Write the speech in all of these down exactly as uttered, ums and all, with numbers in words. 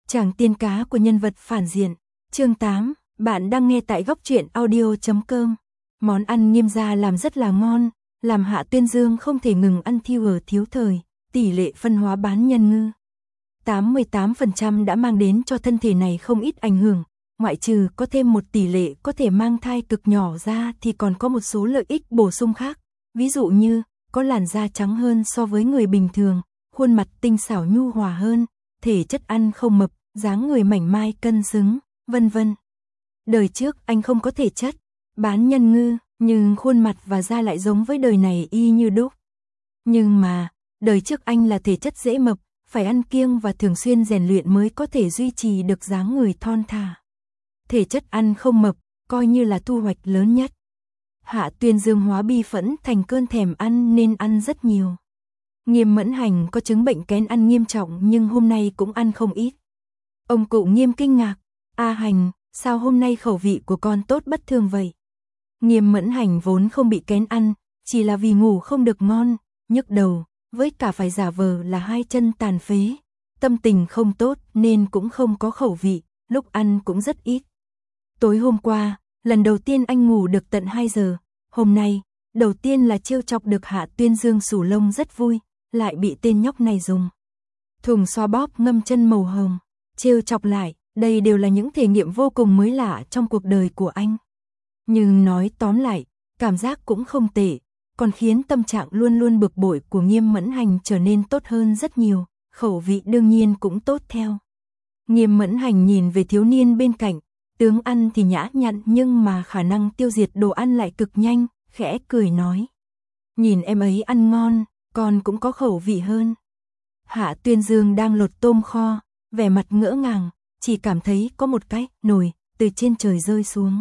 Chàng tiên cá của nhân vật phản diện. Chương tám, bạn đang nghe tại góc truyện audio chấm com. Món ăn Nghiêm gia làm rất là ngon, làm Hạ Tuyên Dương không thể ngừng ăn thiêu ở thiếu thời, tỷ lệ phân hóa bán nhân ngư tám mươi tám phần trăm đã mang đến cho thân thể này không ít ảnh hưởng, ngoại trừ có thêm một tỷ lệ có thể mang thai cực nhỏ ra thì còn có một số lợi ích bổ sung khác, ví dụ như có làn da trắng hơn so với người bình thường, khuôn mặt tinh xảo nhu hòa hơn, thể chất ăn không mập, dáng người mảnh mai cân xứng, vân vân. Đời trước anh không có thể chất bán nhân ngư, nhưng khuôn mặt và da lại giống với đời này y như đúc. Nhưng mà, đời trước anh là thể chất dễ mập, phải ăn kiêng và thường xuyên rèn luyện mới có thể duy trì được dáng người thon thả. Thể chất ăn không mập, coi như là thu hoạch lớn nhất. Hạ Tuyên Dương hóa bi phẫn thành cơn thèm ăn nên ăn rất nhiều. Nghiêm Mẫn Hành có chứng bệnh kén ăn nghiêm trọng nhưng hôm nay cũng ăn không ít. Ông cụ Nghiêm kinh ngạc, A Hành, sao hôm nay khẩu vị của con tốt bất thường vậy? Nghiêm Mẫn Hành vốn không bị kén ăn, chỉ là vì ngủ không được ngon, nhức đầu, với cả phải giả vờ là hai chân tàn phế. Tâm tình không tốt nên cũng không có khẩu vị, lúc ăn cũng rất ít. Tối hôm qua, lần đầu tiên anh ngủ được tận hai giờ, hôm nay, đầu tiên là trêu chọc được Hạ Tuyên Dương sủ lông rất vui, lại bị tên nhóc này dùng thùng xoa bóp ngâm chân màu hồng, trêu chọc lại, đây đều là những thể nghiệm vô cùng mới lạ trong cuộc đời của anh. Nhưng nói tóm lại, cảm giác cũng không tệ, còn khiến tâm trạng luôn luôn bực bội của Nghiêm Mẫn Hành trở nên tốt hơn rất nhiều, khẩu vị đương nhiên cũng tốt theo. Nghiêm Mẫn Hành nhìn về thiếu niên bên cạnh, tướng ăn thì nhã nhặn nhưng mà khả năng tiêu diệt đồ ăn lại cực nhanh, khẽ cười nói. Nhìn em ấy ăn ngon, con cũng có khẩu vị hơn. Hạ Tuyên Dương đang lột tôm kho, vẻ mặt ngỡ ngàng, chỉ cảm thấy có một cái nồi từ trên trời rơi xuống.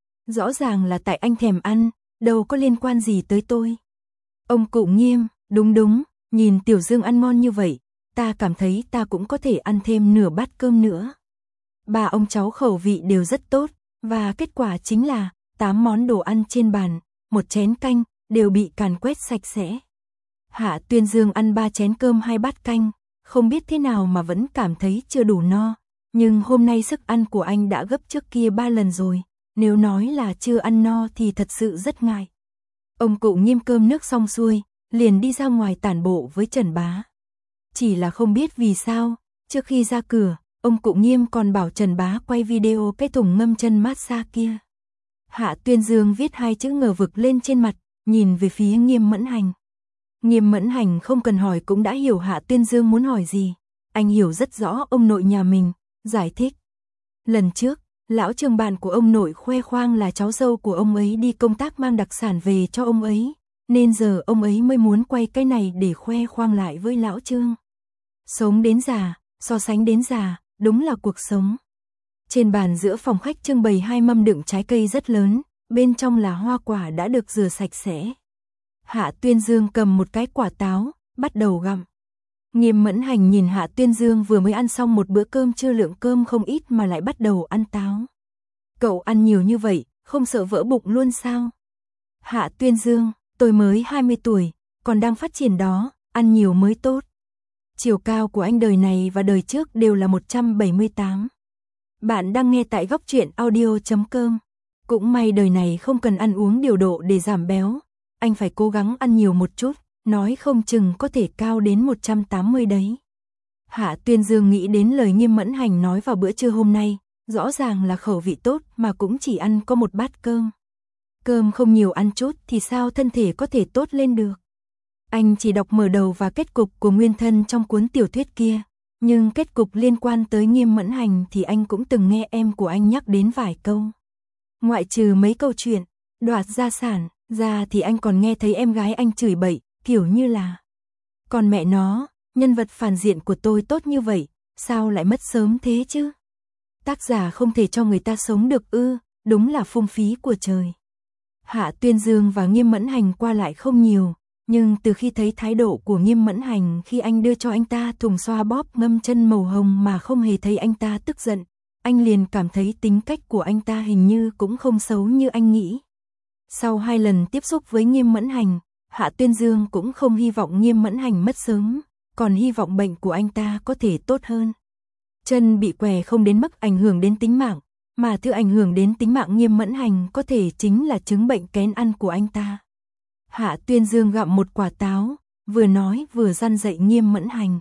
Rõ ràng là tại anh thèm ăn, đâu có liên quan gì tới tôi. Ông cụ Nghiêm, đúng đúng, nhìn Tiểu Dương ăn ngon như vậy, ta cảm thấy ta cũng có thể ăn thêm nửa bát cơm nữa. Ba ông cháu khẩu vị đều rất tốt, và kết quả chính là tám món đồ ăn trên bàn, một chén canh, đều bị càn quét sạch sẽ. Hạ Tuyên Dương ăn ba chén cơm hai bát canh, không biết thế nào mà vẫn cảm thấy chưa đủ no, nhưng hôm nay sức ăn của anh đã gấp trước kia ba lần rồi, nếu nói là chưa ăn no thì thật sự rất ngại. Ông cụ Nghiêm cơm nước xong xuôi, liền đi ra ngoài tản bộ với Trần Bá. Chỉ là không biết vì sao, trước khi ra cửa, ông cụ Nghiêm còn bảo Trần Bá quay video cái thùng ngâm chân massage kia. Hạ Tuyên Dương viết hai chữ ngờ vực lên trên mặt, nhìn về phía Nghiêm Mẫn Hành. Nghiêm Mẫn Hành không cần hỏi cũng đã hiểu Hạ Tuyên Dương muốn hỏi gì. Anh hiểu rất rõ ông nội nhà mình, giải thích. Lần trước, lão trường bạn của ông nội khoe khoang là cháu dâu của ông ấy đi công tác mang đặc sản về cho ông ấy, nên giờ ông ấy mới muốn quay cái này để khoe khoang lại với lão Trương. Sống đến già, so sánh đến già, đúng là cuộc sống. Trên bàn giữa phòng khách trưng bày hai mâm đựng trái cây rất lớn, bên trong là hoa quả đã được rửa sạch sẽ. Hạ Tuyên Dương cầm một cái quả táo, bắt đầu gặm. Nghiêm Mẫn Hành nhìn Hạ Tuyên Dương vừa mới ăn xong một bữa cơm chưa lượng cơm không ít mà lại bắt đầu ăn táo. Cậu ăn nhiều như vậy, không sợ vỡ bụng luôn sao? Hạ Tuyên Dương, tôi mới hai mươi tuổi, còn đang phát triển đó, ăn nhiều mới tốt. Chiều cao của anh đời này và đời trước đều là một trăm bảy mươi tám. Bạn đang nghe tại góc truyện audio chấm com. Cũng may đời này không cần ăn uống điều độ để giảm béo, anh phải cố gắng ăn nhiều một chút, nói không chừng có thể cao đến một trăm tám mươi đấy. Hạ Tuyên Dương nghĩ đến lời Nghiêm Mẫn Hành nói vào bữa trưa hôm nay, rõ ràng là khẩu vị tốt mà cũng chỉ ăn có một bát cơm. Cơm không nhiều ăn chút thì sao thân thể có thể tốt lên được. Anh chỉ đọc mở đầu và kết cục của nguyên thân trong cuốn tiểu thuyết kia, nhưng kết cục liên quan tới Nghiêm Mẫn Hành thì anh cũng từng nghe em của anh nhắc đến vài câu. Ngoại trừ mấy câu chuyện đoạt gia sản ra thì anh còn nghe thấy em gái anh chửi bậy, kiểu như là: còn mẹ nó, nhân vật phản diện của tôi tốt như vậy, sao lại mất sớm thế chứ? Tác giả không thể cho người ta sống được ư, đúng là phung phí của trời. Hạ Tuyên Dương và Nghiêm Mẫn Hành qua lại không nhiều, nhưng từ khi thấy thái độ của Nghiêm Mẫn Hành khi anh đưa cho anh ta thùng xoa bóp ngâm chân màu hồng mà không hề thấy anh ta tức giận, anh liền cảm thấy tính cách của anh ta hình như cũng không xấu như anh nghĩ. Sau hai lần tiếp xúc với Nghiêm Mẫn Hành, Hạ Tuyên Dương cũng không hy vọng Nghiêm Mẫn Hành mất sớm, còn hy vọng bệnh của anh ta có thể tốt hơn. Chân bị què không đến mức ảnh hưởng đến tính mạng, mà thứ ảnh hưởng đến tính mạng Nghiêm Mẫn Hành có thể chính là chứng bệnh kén ăn của anh ta. Hạ Tuyên Dương gặm một quả táo, vừa nói vừa răn dạy Nghiêm Mẫn Hành.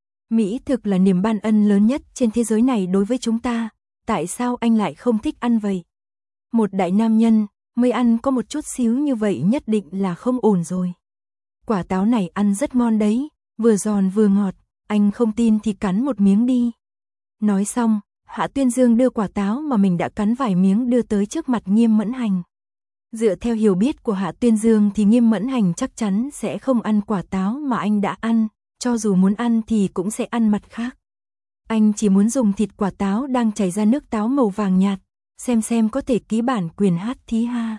Mỹ thực là niềm ban ân lớn nhất trên thế giới này đối với chúng ta, tại sao anh lại không thích ăn vậy? Một đại nam nhân, mới ăn có một chút xíu như vậy nhất định là không ổn rồi. Quả táo này ăn rất ngon đấy, vừa giòn vừa ngọt, anh không tin thì cắn một miếng đi. Nói xong, Hạ Tuyên Dương đưa quả táo mà mình đã cắn vài miếng đưa tới trước mặt Nghiêm Mẫn Hành. Dựa theo hiểu biết của Hạ Tuyên Dương thì Nghiêm Mẫn Hành chắc chắn sẽ không ăn quả táo mà anh đã ăn, cho dù muốn ăn thì cũng sẽ ăn mặt khác. Anh chỉ muốn dùng thịt quả táo đang chảy ra nước táo màu vàng nhạt, xem xem có thể ký bản quyền hát thí ha.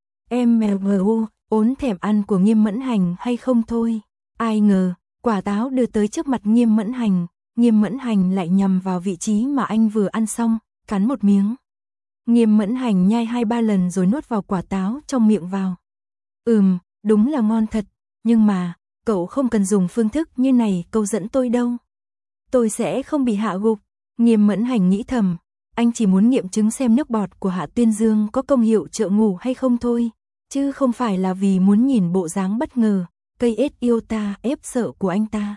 Em mgu, ốn thèm ăn của Nghiêm Mẫn Hành hay không thôi. Ai ngờ, quả táo đưa tới trước mặt Nghiêm Mẫn Hành, Nghiêm Mẫn Hành lại nhằm vào vị trí mà anh vừa ăn xong, cắn một miếng. Nghiêm Mẫn Hành nhai hai ba lần rồi nuốt vào quả táo trong miệng vào. Ừm, đúng là ngon thật, nhưng mà, cậu không cần dùng phương thức như này câu dẫn tôi đâu. Tôi sẽ không bị hạ gục. Nghiêm Mẫn Hành nghĩ thầm, anh chỉ muốn nghiệm chứng xem nước bọt của Hạ Tuyên Dương có công hiệu trợ ngủ hay không thôi, chứ không phải là vì muốn nhìn bộ dáng bất ngờ, cây ết yêu ta ép sợ của anh ta.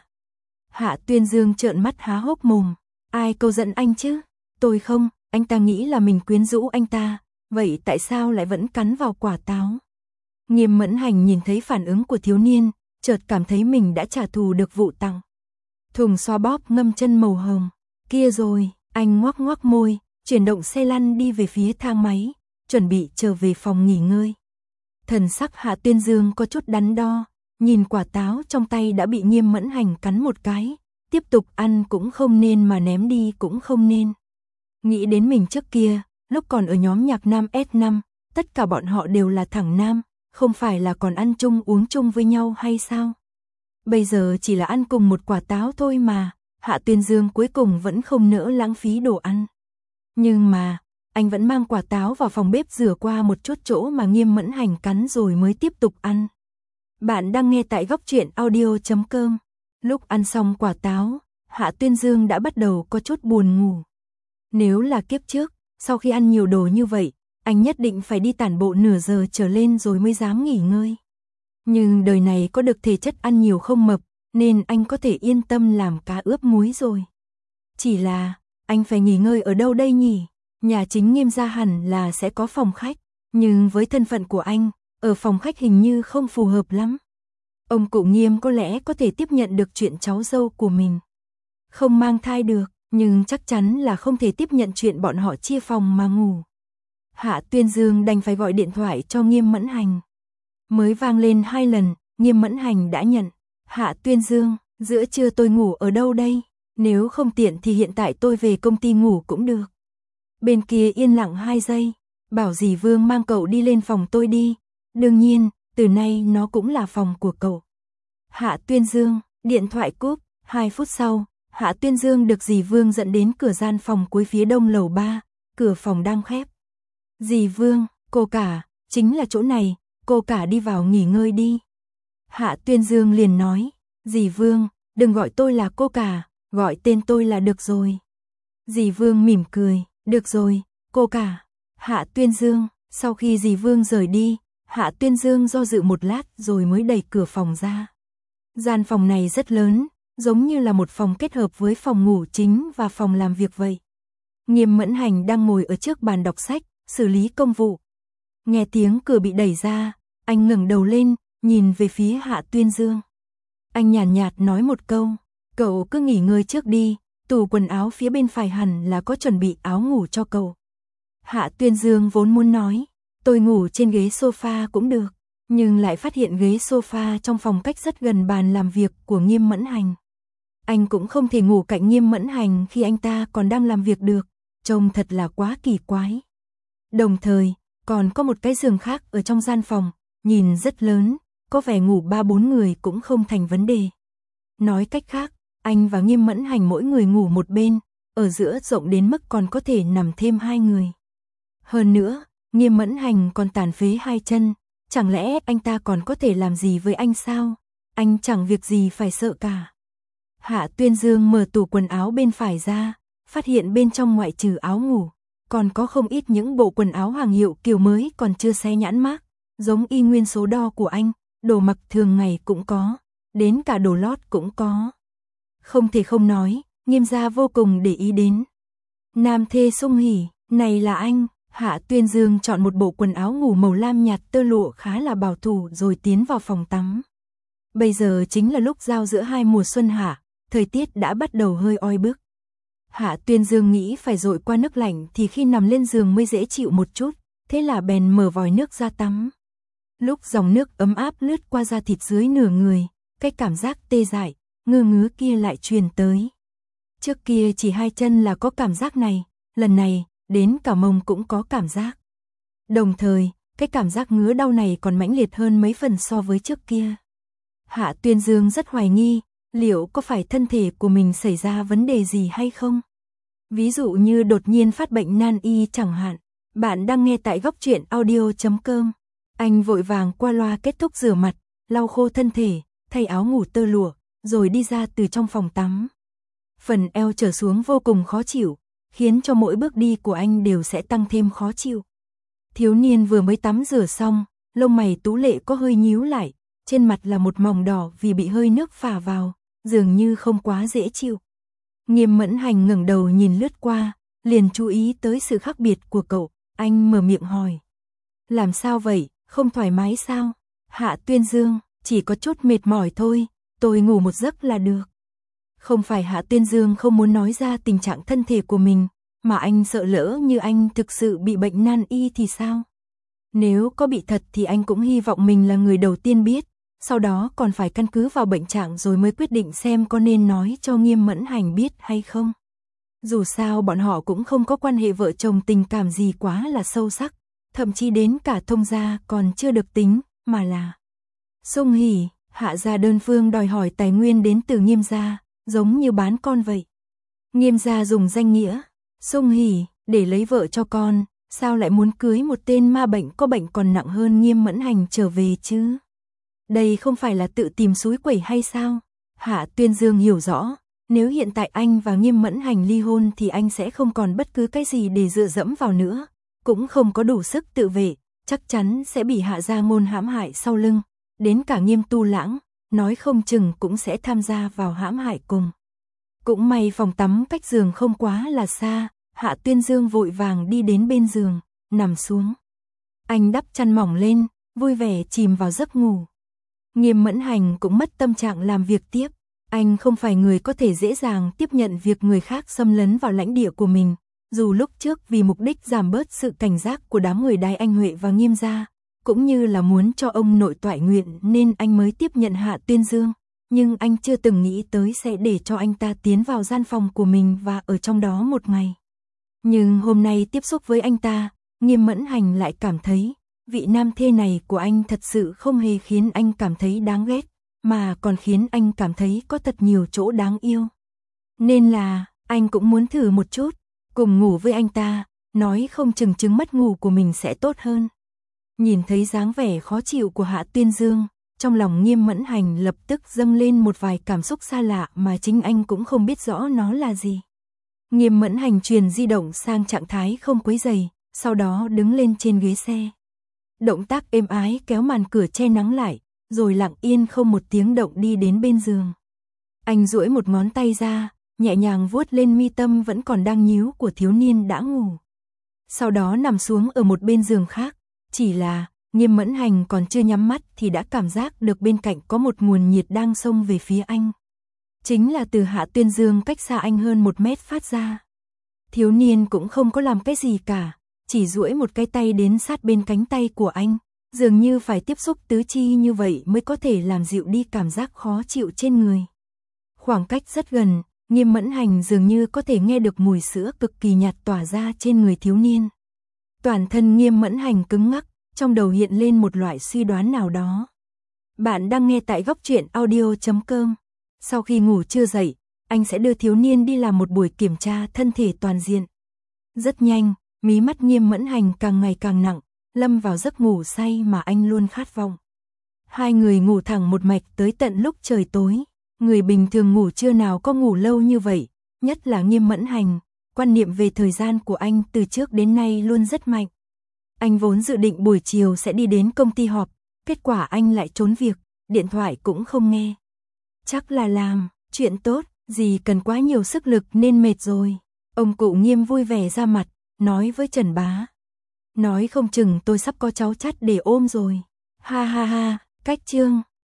Hạ Tuyên Dương trợn mắt há hốc mồm, ai câu dẫn anh chứ? Tôi không, anh ta nghĩ là mình quyến rũ anh ta, vậy tại sao lại vẫn cắn vào quả táo? Nghiêm Mẫn Hành nhìn thấy phản ứng của thiếu niên, chợt cảm thấy mình đã trả thù được vụ tặng. Thùng xoa bóp ngâm chân màu hồng, kia rồi, anh ngoác ngoác môi, chuyển động xe lăn đi về phía thang máy, chuẩn bị trở về phòng nghỉ ngơi. Thần sắc Hạ Tuyên Dương có chút đắn đo, nhìn quả táo trong tay đã bị Nghiêm Mẫn Hành cắn một cái, tiếp tục ăn cũng không nên mà ném đi cũng không nên. Nghĩ đến mình trước kia, lúc còn ở nhóm nhạc nam S năm, tất cả bọn họ đều là thẳng nam, không phải là còn ăn chung uống chung với nhau hay sao? Bây giờ chỉ là ăn cùng một quả táo thôi mà, Hạ Tuyên Dương cuối cùng vẫn không nỡ lãng phí đồ ăn. Nhưng mà, anh vẫn mang quả táo vào phòng bếp rửa qua một chút chỗ mà Nghiêm Mẫn Hành cắn rồi mới tiếp tục ăn. Bạn đang nghe tại góc truyện audio chấm com. Lúc ăn xong quả táo, Hạ Tuyên Dương đã bắt đầu có chút buồn ngủ. Nếu là kiếp trước, sau khi ăn nhiều đồ như vậy, anh nhất định phải đi tản bộ nửa giờ trở lên rồi mới dám nghỉ ngơi. Nhưng đời này có được thể chất ăn nhiều không mập, nên anh có thể yên tâm làm cá ướp muối rồi. Chỉ là, anh phải nghỉ ngơi ở đâu đây nhỉ? Nhà chính Nghiêm gia hẳn là sẽ có phòng khách, nhưng với thân phận của anh, ở phòng khách hình như không phù hợp lắm. Ông cụ Nghiêm có lẽ có thể tiếp nhận được chuyện cháu dâu của mình. Không mang thai được, nhưng chắc chắn là không thể tiếp nhận chuyện bọn họ chia phòng mà ngủ. Hạ Tuyên Dương đành phải gọi điện thoại cho Nghiêm Mẫn Hành. Mới vang lên hai lần, Nghiêm Mẫn Hành đã nhận. Hạ Tuyên Dương, giữa trưa tôi ngủ ở đâu đây? Nếu không tiện thì hiện tại tôi về công ty ngủ cũng được. Bên kia yên lặng hai giây, bảo dì Vương mang cậu đi lên phòng tôi đi. Đương nhiên, từ nay nó cũng là phòng của cậu. Hạ Tuyên Dương, điện thoại cúp, hai phút sau, Hạ Tuyên Dương được dì Vương dẫn đến cửa gian phòng cuối phía đông lầu ba, cửa phòng đang khép. Dì Vương, cô cả, chính là chỗ này, cô cả đi vào nghỉ ngơi đi. Hạ Tuyên Dương liền nói, dì Vương, đừng gọi tôi là cô cả, gọi tên tôi là được rồi. Dì Vương mỉm cười, được rồi, cô cả. Hạ Tuyên Dương, sau khi dì Vương rời đi, Hạ Tuyên Dương do dự một lát rồi mới đẩy cửa phòng ra. Gian phòng này rất lớn, giống như là một phòng kết hợp với phòng ngủ chính và phòng làm việc vậy. Nghiêm Mẫn Hành đang ngồi ở trước bàn đọc sách, xử lý công vụ. Nghe tiếng cửa bị đẩy ra, anh ngẩng đầu lên, nhìn về phía Hạ Tuyên Dương. Anh nhàn nhạt, nhạt nói một câu, cậu cứ nghỉ ngơi trước đi, tủ quần áo phía bên phải hẳn là có chuẩn bị áo ngủ cho cậu. Hạ Tuyên Dương vốn muốn nói, tôi ngủ trên ghế sofa cũng được, nhưng lại phát hiện ghế sofa trong phòng cách rất gần bàn làm việc của Nghiêm Mẫn Hành. Anh cũng không thể ngủ cạnh Nghiêm Mẫn Hành khi anh ta còn đang làm việc được, trông thật là quá kỳ quái. Đồng thời, còn có một cái giường khác ở trong gian phòng, nhìn rất lớn, có vẻ ngủ ba bốn người cũng không thành vấn đề. Nói cách khác, anh và Nghiêm Mẫn Hành mỗi người ngủ một bên, ở giữa rộng đến mức còn có thể nằm thêm hai người. Hơn nữa, Nghiêm Mẫn Hành còn tàn phế hai chân, chẳng lẽ anh ta còn có thể làm gì với anh sao? Anh chẳng việc gì phải sợ cả. Hạ Tuyên Dương mở tủ quần áo bên phải ra, phát hiện bên trong ngoại trừ áo ngủ, còn có không ít những bộ quần áo hàng hiệu kiểu mới còn chưa xé nhãn mác, giống y nguyên số đo của anh, đồ mặc thường ngày cũng có, đến cả đồ lót cũng có. Không thể không nói, Nghiêm gia vô cùng để ý đến. Nam thê Sung Hỉ, này là anh. Hạ Tuyên Dương chọn một bộ quần áo ngủ màu lam nhạt tơ lụa khá là bảo thủ rồi tiến vào phòng tắm. Bây giờ chính là lúc giao giữa hai mùa xuân hạ, thời tiết đã bắt đầu hơi oi bức. Hạ Tuyên Dương nghĩ phải dội qua nước lạnh thì khi nằm lên giường mới dễ chịu một chút, thế là bèn mở vòi nước ra tắm. Lúc dòng nước ấm áp lướt qua da thịt dưới nửa người, cái cảm giác tê dại, ngứa ngứa kia lại truyền tới. Trước kia chỉ hai chân là có cảm giác này, lần này, đến cả mông cũng có cảm giác. Đồng thời, cái cảm giác ngứa đau này còn mãnh liệt hơn mấy phần so với trước kia. Hạ Tuyên Dương rất hoài nghi, liệu có phải thân thể của mình xảy ra vấn đề gì hay không? Ví dụ như đột nhiên phát bệnh nan y chẳng hạn. Bạn đang nghe tại góc truyện audio chấm com. Anh vội vàng qua loa kết thúc rửa mặt, lau khô thân thể, thay áo ngủ tơ lụa, rồi đi ra từ trong phòng tắm. Phần eo trở xuống vô cùng khó chịu, khiến cho mỗi bước đi của anh đều sẽ tăng thêm khó chịu. Thiếu niên vừa mới tắm rửa xong, lông mày tú lệ có hơi nhíu lại, trên mặt là một mòng đỏ vì bị hơi nước phả vào, dường như không quá dễ chịu. Nghiêm Mẫn Hành ngẩng đầu nhìn lướt qua, liền chú ý tới sự khác biệt của cậu, anh mở miệng hỏi. Làm sao vậy, không thoải mái sao? Hạ Tuyên Dương, chỉ có chút mệt mỏi thôi, tôi ngủ một giấc là được. Không phải Hạ Tuyên Dương không muốn nói ra tình trạng thân thể của mình, mà anh sợ lỡ như anh thực sự bị bệnh nan y thì sao? Nếu có bị thật thì anh cũng hy vọng mình là người đầu tiên biết, sau đó còn phải căn cứ vào bệnh trạng rồi mới quyết định xem có nên nói cho Nghiêm Mẫn Hành biết hay không. Dù sao bọn họ cũng không có quan hệ vợ chồng tình cảm gì quá là sâu sắc, thậm chí đến cả thông gia còn chưa được tính, mà là Sung Hỉ, Hạ gia đơn phương đòi hỏi tài nguyên đến từ Nghiêm gia, giống như bán con vậy. Nghiêm gia dùng danh nghĩa Sung Hỉ để lấy vợ cho con, sao lại muốn cưới một tên ma bệnh có bệnh còn nặng hơn Nghiêm Mẫn Hành trở về chứ? Đây không phải là tự tìm xúi quẩy hay sao? Hạ Tuyên Dương hiểu rõ, nếu hiện tại anh và Nghiêm Mẫn Hành ly hôn thì anh sẽ không còn bất cứ cái gì để dựa dẫm vào nữa, cũng không có đủ sức tự vệ, chắc chắn sẽ bị Hạ gia ngôn hãm hại sau lưng, đến cả Nghiêm Tu Lãng, nói không chừng cũng sẽ tham gia vào hãm hại cùng. Cũng may phòng tắm cách giường không quá là xa, Hạ Tuyên Dương vội vàng đi đến bên giường, nằm xuống. Anh đắp chăn mỏng lên, vui vẻ chìm vào giấc ngủ. Nghiêm Mẫn Hành cũng mất tâm trạng làm việc tiếp, anh không phải người có thể dễ dàng tiếp nhận việc người khác xâm lấn vào lãnh địa của mình, dù lúc trước vì mục đích giảm bớt sự cảnh giác của đám người Đái Anh Huệ và Nghiêm gia, cũng như là muốn cho ông nội toại nguyện nên anh mới tiếp nhận Hạ Tuyên Dương, nhưng anh chưa từng nghĩ tới sẽ để cho anh ta tiến vào gian phòng của mình và ở trong đó một ngày. Nhưng hôm nay tiếp xúc với anh ta, Nghiêm Mẫn Hành lại cảm thấy, vị nam thê này của anh thật sự không hề khiến anh cảm thấy đáng ghét, mà còn khiến anh cảm thấy có thật nhiều chỗ đáng yêu. Nên là, anh cũng muốn thử một chút, cùng ngủ với anh ta, nói không chừng chứng mất ngủ của mình sẽ tốt hơn. Nhìn thấy dáng vẻ khó chịu của Hạ Tuyên Dương, trong lòng Nghiêm Mẫn Hành lập tức dâng lên một vài cảm xúc xa lạ mà chính anh cũng không biết rõ nó là gì. Nghiêm Mẫn Hành truyền di động sang trạng thái không quấy rầy, sau đó đứng lên trên ghế xe. Động tác êm ái kéo màn cửa che nắng lại, rồi lặng yên không một tiếng động đi đến bên giường. Anh duỗi một ngón tay ra, nhẹ nhàng vuốt lên mi tâm vẫn còn đang nhíu của thiếu niên đã ngủ. Sau đó nằm xuống ở một bên giường khác, chỉ là Nghiêm Mẫn Hành còn chưa nhắm mắt thì đã cảm giác được bên cạnh có một nguồn nhiệt đang xông về phía anh. Chính là từ Hạ Tuyên Dương cách xa anh hơn một mét phát ra. Thiếu niên cũng không có làm cái gì cả, chỉ duỗi một cái tay đến sát bên cánh tay của anh, dường như phải tiếp xúc tứ chi như vậy mới có thể làm dịu đi cảm giác khó chịu trên người. Khoảng cách rất gần, Nghiêm Mẫn Hành dường như có thể nghe được mùi sữa cực kỳ nhạt tỏa ra trên người thiếu niên. Toàn thân Nghiêm Mẫn Hành cứng ngắc, trong đầu hiện lên một loại suy đoán nào đó. Bạn đang nghe tại góc truyện audio chấm com. Sau khi ngủ chưa dậy, anh sẽ đưa thiếu niên đi làm một buổi kiểm tra thân thể toàn diện. Rất nhanh, mí mắt Nghiêm Mẫn Hành càng ngày càng nặng, lâm vào giấc ngủ say mà anh luôn khát vọng. Hai người ngủ thẳng một mạch tới tận lúc trời tối. Người bình thường ngủ trưa nào có ngủ lâu như vậy, nhất là Nghiêm Mẫn Hành, quan niệm về thời gian của anh từ trước đến nay luôn rất mạnh. Anh vốn dự định buổi chiều sẽ đi đến công ty họp, kết quả anh lại trốn việc, điện thoại cũng không nghe. Chắc là làm chuyện tốt, gì cần quá nhiều sức lực nên mệt rồi. Ông cụ Nghiêm vui vẻ ra mặt, nói với Trần Bá. Nói không chừng tôi sắp có cháu chắt để ôm rồi. Ha ha ha, cách chương.